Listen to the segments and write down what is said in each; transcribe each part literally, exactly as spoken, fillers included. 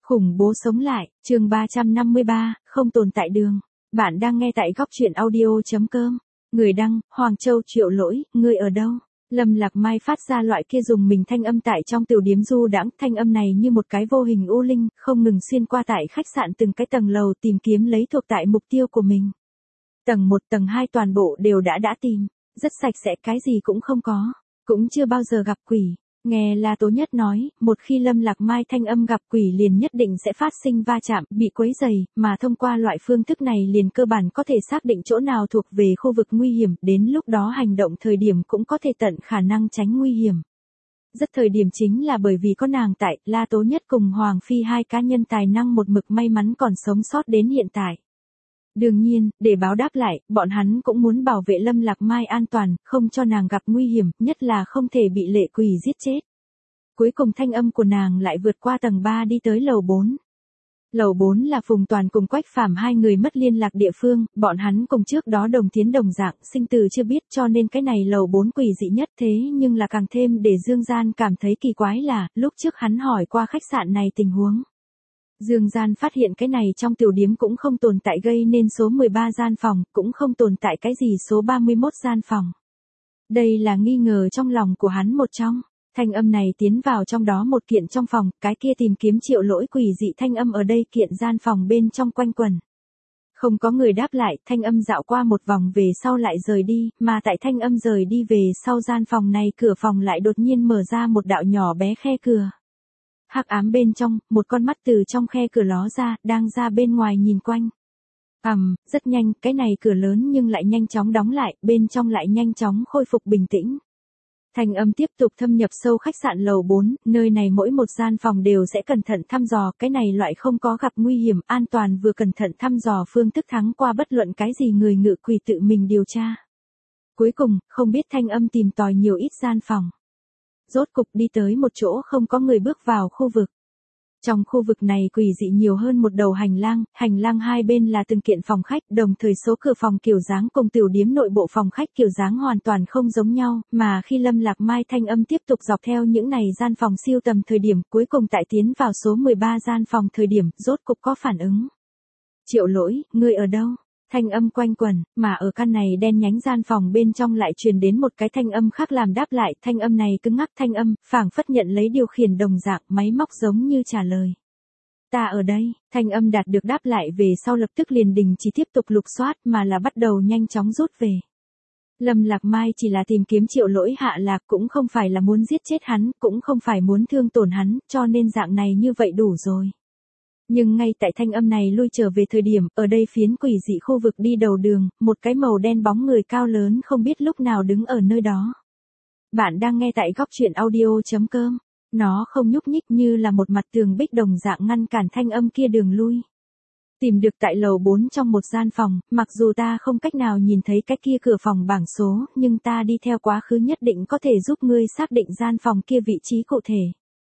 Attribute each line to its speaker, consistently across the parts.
Speaker 1: Khủng bố sống lại, chương ba trăm năm mươi ba, không tồn tại đường. Bạn đang nghe tại góc truyện audio.com. Người đăng, Hoàng Châu Triệu Lỗi, ngươi ở đâu? Lâm Lạc Mai phát ra loại kia dùng mình thanh âm tại trong tiểu điếm du đãng, thanh âm này như một cái vô hình u linh, không ngừng xuyên qua tại khách sạn từng cái tầng lầu tìm kiếm lấy thuộc tại mục tiêu của mình. Tầng một, tầng hai toàn bộ đều đã đã tìm, rất sạch sẽ, cái gì cũng không có, cũng chưa bao giờ gặp quỷ. Nghe La Tố Nhất nói, một khi Lâm Lạc Mai thanh âm gặp quỷ liền nhất định sẽ phát sinh va chạm, bị quấy rầy, mà thông qua loại phương thức này liền cơ bản có thể xác định chỗ nào thuộc về khu vực nguy hiểm, đến lúc đó hành động thời điểm cũng có thể tận khả năng tránh nguy hiểm. Rất thời điểm chính là bởi vì có nàng tại, La Tố Nhất cùng Hoàng Phi hai cá nhân tài năng một mực may mắn còn sống sót đến hiện tại. Đương nhiên, để báo đáp lại, bọn hắn cũng muốn bảo vệ Lâm Lạc Mai an toàn, không cho nàng gặp nguy hiểm, nhất là không thể bị lệ quỷ giết chết. Cuối cùng thanh âm của nàng lại vượt qua tầng ba đi tới lầu bốn. Lầu bốn là Phùng Toàn cùng Quách Phàm hai người mất liên lạc địa phương, bọn hắn cùng trước đó đồng tiến đồng dạng, sinh tử chưa biết, cho nên cái này lầu bốn quỷ dị nhất, thế nhưng là càng thêm để Dương Gian cảm thấy kỳ quái là, lúc trước hắn hỏi qua khách sạn này tình huống. Dương Gian phát hiện cái này trong tiểu điếm cũng không tồn tại gây nên số mười ba gian phòng, cũng không tồn tại cái gì số ba mươi mốt gian phòng. Đây là nghi ngờ trong lòng của hắn một trong. Thanh âm này tiến vào trong đó một kiện trong phòng, cái kia tìm kiếm Triệu Lỗi quỷ dị thanh âm ở đây kiện gian phòng bên trong quanh quẩn. Không có người đáp lại, thanh âm dạo qua một vòng về sau lại rời đi, mà tại thanh âm rời đi về sau gian phòng này cửa phòng lại đột nhiên mở ra một đạo nhỏ bé khe cửa. Hắc ám bên trong, một con mắt từ trong khe cửa ló ra, đang ra bên ngoài nhìn quanh. Ầm, um, rất nhanh, cái này cửa lớn nhưng lại nhanh chóng đóng lại, bên trong lại nhanh chóng khôi phục bình tĩnh. Thanh âm tiếp tục thâm nhập sâu khách sạn lầu bốn, nơi này mỗi một gian phòng đều sẽ cẩn thận thăm dò, cái này loại không có gặp nguy hiểm, an toàn vừa cẩn thận thăm dò phương thức thắng qua bất luận cái gì người ngự quỷ tự mình điều tra. Cuối cùng, không biết thanh âm tìm tòi nhiều ít gian phòng. Rốt cục đi tới một chỗ không có người bước vào khu vực. Trong khu vực này quỷ dị nhiều hơn một đầu hành lang, hành lang hai bên là từng kiện phòng khách, đồng thời số cửa phòng kiểu dáng cùng tiểu điếm nội bộ phòng khách kiểu dáng hoàn toàn không giống nhau, mà khi Lâm Lạc Mai thanh âm tiếp tục dọc theo những này gian phòng siêu tầm thời điểm, cuối cùng tại tiến vào số mười ba gian phòng thời điểm, rốt cục có phản ứng. Triệu Lỗi, ngươi ở đâu? Thanh âm quanh quẩn, mà ở căn này đen nhánh gian phòng bên trong lại truyền đến một cái thanh âm khác làm đáp lại, thanh âm này cứng ngắc thanh âm, phảng phất nhận lấy điều khiển đồng dạng, máy móc giống như trả lời. Ta ở đây, thanh âm đạt được đáp lại về sau lập tức liền đình chỉ tiếp tục lục soát mà là bắt đầu nhanh chóng rút về. Lâm Lạc Mai chỉ là tìm kiếm Triệu Lỗi hạ lạc, cũng không phải là muốn giết chết hắn, cũng không phải muốn thương tổn hắn, cho nên dạng này như vậy đủ rồi. Nhưng ngay tại thanh âm này lui trở về thời điểm, ở đây phiến quỷ dị khu vực đi đầu đường, một cái màu đen bóng người cao lớn không biết lúc nào đứng ở nơi đó. Bạn đang nghe tại góc truyện audio.com, nó không nhúc nhích như là một mặt tường bích đồng dạng ngăn cản thanh âm kia đường lui. Tìm được tại lầu bốn trong một gian phòng, mặc dù ta không cách nào nhìn thấy cái kia cửa phòng bảng số, nhưng ta đi theo quá khứ nhất định có thể giúp ngươi xác định gian phòng kia vị trí cụ thể.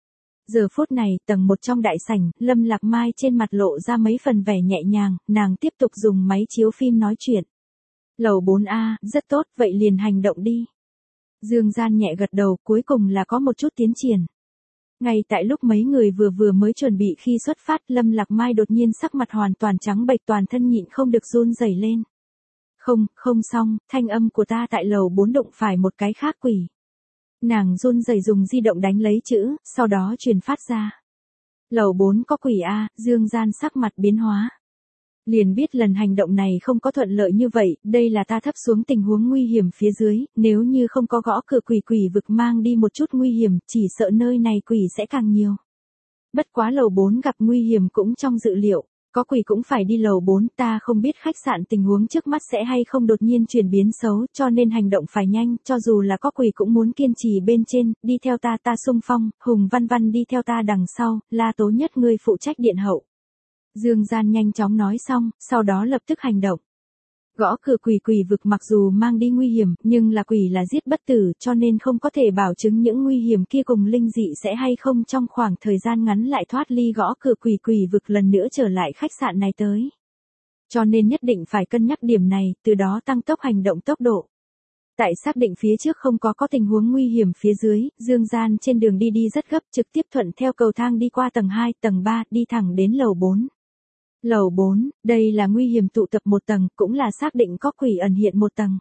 Speaker 1: Giờ phút này, tầng một trong đại sảnh, Lâm Lạc Mai trên mặt lộ ra mấy phần vẻ nhẹ nhàng, nàng tiếp tục dùng máy chiếu phim nói chuyện. Lầu bốn A, rất tốt, vậy liền hành động đi. Dương Gian nhẹ gật đầu, cuối cùng là có một chút tiến triển. Ngay tại lúc mấy người vừa vừa mới chuẩn bị khi xuất phát, Lâm Lạc Mai đột nhiên sắc mặt hoàn toàn trắng bệch, toàn thân nhịn không được run rẩy lên. Không, không xong, thanh âm của ta tại lầu bốn đụng phải một cái khác quỷ. Nàng run rẩy dùng di động đánh lấy chữ, sau đó truyền phát ra. Lầu bốn có quỷ A, Dương Gian sắc mặt biến hóa. Liền biết lần hành động này không có thuận lợi như vậy, đây là ta thấp xuống tình huống nguy hiểm phía dưới, nếu như không có gõ cửa quỷ quỷ vực mang đi một chút nguy hiểm, chỉ sợ nơi này quỷ sẽ càng nhiều. Bất quá lầu bốn gặp nguy hiểm cũng trong dự liệu. Có quỷ cũng phải đi lầu bốn, ta không biết khách sạn tình huống trước mắt sẽ hay không đột nhiên chuyển biến xấu, cho nên hành động phải nhanh, cho dù là có quỷ cũng muốn kiên trì bên trên, đi theo ta ta xung phong, Hùng Văn Văn đi theo ta đằng sau, La Tố Nhất ngươi phụ trách điện hậu. Dương Gian nhanh chóng nói xong, sau đó lập tức hành động. Gõ cửa quỷ quỷ vực mặc dù mang đi nguy hiểm, nhưng là quỷ là giết bất tử, cho nên không có thể bảo chứng những nguy hiểm kia cùng linh dị sẽ hay không trong khoảng thời gian ngắn lại thoát ly gõ cửa quỷ quỷ vực lần nữa trở lại khách sạn này tới. Cho nên nhất định phải cân nhắc điểm này, từ đó tăng tốc hành động tốc độ. Tại xác định phía trước không có có tình huống nguy hiểm phía dưới, Dương Gian trên đường đi đi rất gấp, trực tiếp thuận theo cầu thang đi qua tầng hai, tầng ba, đi thẳng đến lầu bốn. Lầu bốn, đây là nguy hiểm tụ tập một tầng, cũng là xác định có quỷ ẩn hiện một tầng.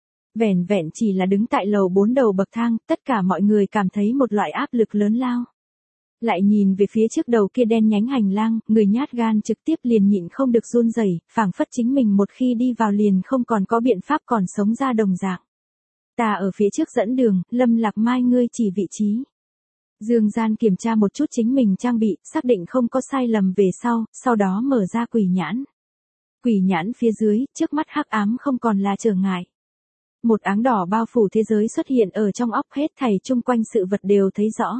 Speaker 1: Vẻn vẹn chỉ là đứng tại lầu bốn đầu bậc thang, tất cả mọi người cảm thấy một loại áp lực lớn lao. Lại nhìn về phía trước đầu kia đen nhánh hành lang, người nhát gan trực tiếp liền nhịn không được run rẩy, phảng phất chính mình một khi đi vào liền không còn có biện pháp còn sống ra đồng dạng. Ta ở phía trước dẫn đường, Lâm Lạc Mai ngươi chỉ vị trí. Dương Gian kiểm tra một chút chính mình trang bị, xác định không có sai lầm về sau, sau đó mở ra quỷ nhãn. Quỷ nhãn phía dưới, trước mắt hắc ám không còn là trở ngại. Một áng đỏ bao phủ thế giới xuất hiện ở trong óc, hết thảy chung quanh sự vật đều thấy rõ.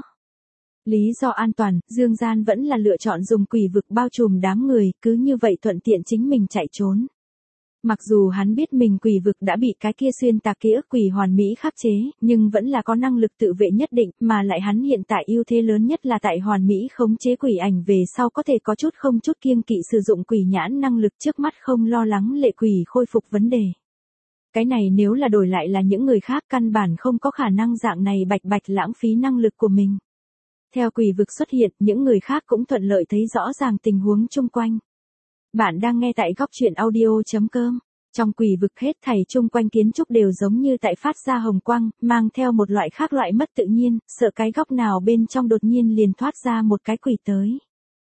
Speaker 1: Lý do an toàn, Dương Gian vẫn là lựa chọn dùng quỷ vực bao trùm đám người, cứ như vậy thuận tiện chính mình chạy trốn. Mặc dù hắn biết mình quỷ vực đã bị cái kia xuyên tạc ký ức quỷ hoàn mỹ khắc chế, nhưng vẫn là có năng lực tự vệ nhất định, mà lại hắn hiện tại ưu thế lớn nhất là tại hoàn mỹ khống chế quỷ ảnh về sau có thể có chút không chút kiêng kỵ sử dụng quỷ nhãn năng lực, trước mắt không lo lắng lệ quỷ khôi phục vấn đề. Cái này nếu là đổi lại là những người khác căn bản không có khả năng dạng này bạch bạch lãng phí năng lực của mình. Theo quỷ vực xuất hiện, những người khác cũng thuận lợi thấy rõ ràng tình huống chung quanh. Bạn đang nghe tại góc truyện audio chấm com. Trong quỷ vực hết thảy chung quanh kiến trúc đều giống như tại phát ra hồng quang, mang theo một loại khác loại mất tự nhiên, sợ cái góc nào bên trong đột nhiên liền thoát ra một cái quỷ tới.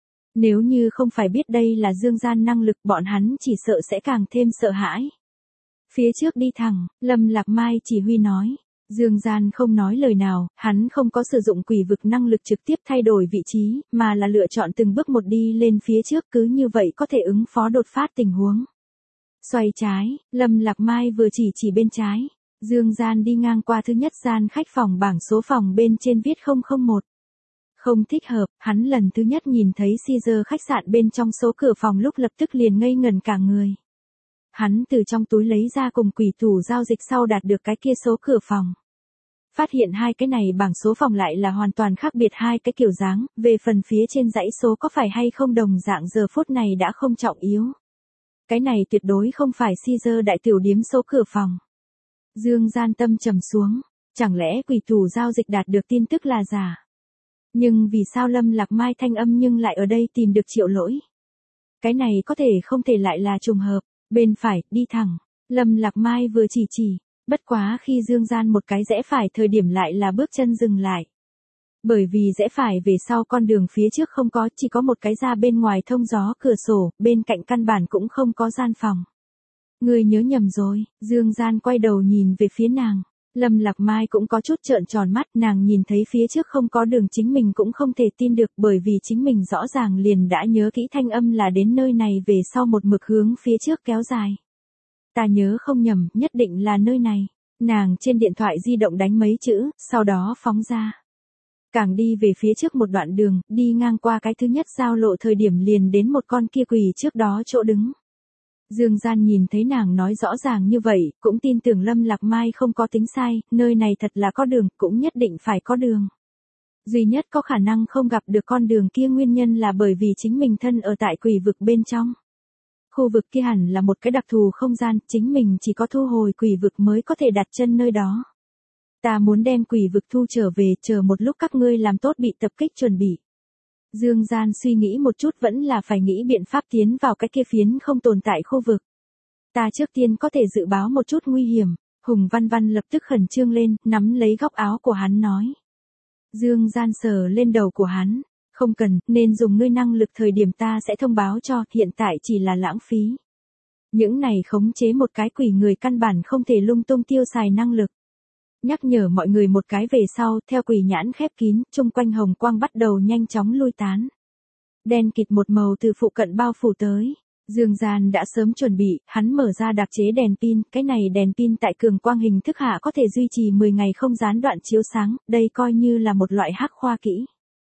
Speaker 1: Nếu như không phải biết đây là Dương Gian năng lực, bọn hắn chỉ sợ sẽ càng thêm sợ hãi. Phía trước đi thẳng, Lâm Lạc Mai chỉ huy nói. Dương Gian không nói lời nào, hắn không có sử dụng quỷ vực năng lực trực tiếp thay đổi vị trí, mà là lựa chọn từng bước một đi lên phía trước, cứ như vậy có thể ứng phó đột phát tình huống. Xoay trái, Lâm Lạc Mai vừa chỉ chỉ bên trái. Dương Gian đi ngang qua thứ nhất gian khách phòng, bảng số phòng bên trên viết không không một. Không thích hợp, hắn lần thứ nhất nhìn thấy Caesar khách sạn bên trong số cửa phòng lúc lập tức liền ngây ngẩn cả người. Hắn từ trong túi lấy ra cùng quỷ thủ giao dịch sau đạt được cái kia số cửa phòng. Phát hiện hai cái này bảng số phòng lại là hoàn toàn khác biệt hai cái kiểu dáng, về phần phía trên dãy số có phải hay không đồng dạng giờ phút này đã không trọng yếu. Cái này tuyệt đối không phải Caesar đại tiểu điếm số cửa phòng. Dương Gian tâm trầm xuống, chẳng lẽ quỷ thủ giao dịch đạt được tin tức là giả? Nhưng vì sao Lâm Lạc Mai thanh âm nhưng lại ở đây tìm được Triệu Lỗi? Cái này có thể không thể lại là trùng hợp. Bên phải, đi thẳng. Lâm Lạc Mai vừa chỉ chỉ, bất quá khi Dương Gian một cái rẽ phải thời điểm lại là bước chân dừng lại. Bởi vì rẽ phải về sau con đường phía trước không có, chỉ có một cái ra bên ngoài thông gió cửa sổ, bên cạnh căn bản cũng không có gian phòng. Người nhớ nhầm rồi, Dương Gian quay đầu nhìn về phía nàng. Lâm Lạc Mai cũng có chút trợn tròn mắt, nàng nhìn thấy phía trước không có đường chính mình cũng không thể tin được, bởi vì chính mình rõ ràng liền đã nhớ kỹ thanh âm là đến nơi này về sau một mực hướng phía trước kéo dài. Ta nhớ không nhầm, nhất định là nơi này. Nàng trên điện thoại di động đánh mấy chữ, sau đó phóng ra. Càng đi về phía trước một đoạn đường, đi ngang qua cái thứ nhất giao lộ thời điểm liền đến một con kia quỷ trước đó chỗ đứng. Dương Gian nhìn thấy nàng nói rõ ràng như vậy, cũng tin tưởng Lâm Lạc Mai không có tính sai, nơi này thật là có đường, cũng nhất định phải có đường. Duy nhất có khả năng không gặp được con đường kia nguyên nhân là bởi vì chính mình thân ở tại quỷ vực bên trong. Khu vực kia hẳn là một cái đặc thù không gian, chính mình chỉ có thu hồi quỷ vực mới có thể đặt chân nơi đó. Ta muốn đem quỷ vực thu trở về, chờ một lúc các ngươi làm tốt bị tập kích chuẩn bị. Dương Gian suy nghĩ một chút vẫn là phải nghĩ biện pháp tiến vào cái kia phiến không tồn tại khu vực. Ta trước tiên có thể dự báo một chút nguy hiểm. Hùng Văn Văn lập tức khẩn trương lên, nắm lấy góc áo của hắn nói. Dương Gian sờ lên đầu của hắn. Không cần, nên dùng ngươi năng lực thời điểm ta sẽ thông báo cho, hiện tại chỉ là lãng phí. Những này khống chế một cái quỷ người căn bản không thể lung tung tiêu xài năng lực. Nhắc nhở mọi người một cái về sau, theo quỷ nhãn khép kín, chung quanh hồng quang bắt đầu nhanh chóng lui tán. Đen kịt một màu từ phụ cận bao phủ tới. Dương Gian đã sớm chuẩn bị, hắn mở ra đặc chế đèn pin, cái này đèn pin tại cường quang hình thức hạ có thể duy trì mười ngày không gián đoạn chiếu sáng, đây coi như là một loại hắc khoa kỹ.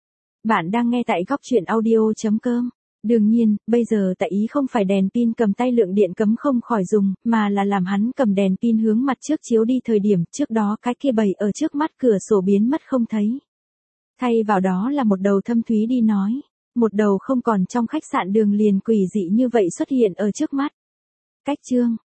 Speaker 1: Bạn đang nghe tại góc truyện audio chấm com. Đương nhiên, bây giờ tại ý không phải đèn pin cầm tay lượng điện cấm không khỏi dùng, mà là làm hắn cầm đèn pin hướng mặt trước chiếu đi thời điểm trước đó cái kia bầy ở trước mắt cửa sổ biến mất không thấy. Thay vào đó là một đầu thâm thúy đi nói, một đầu không còn trong khách sạn đường liền quỷ dị như vậy xuất hiện ở trước mắt. Cách chương,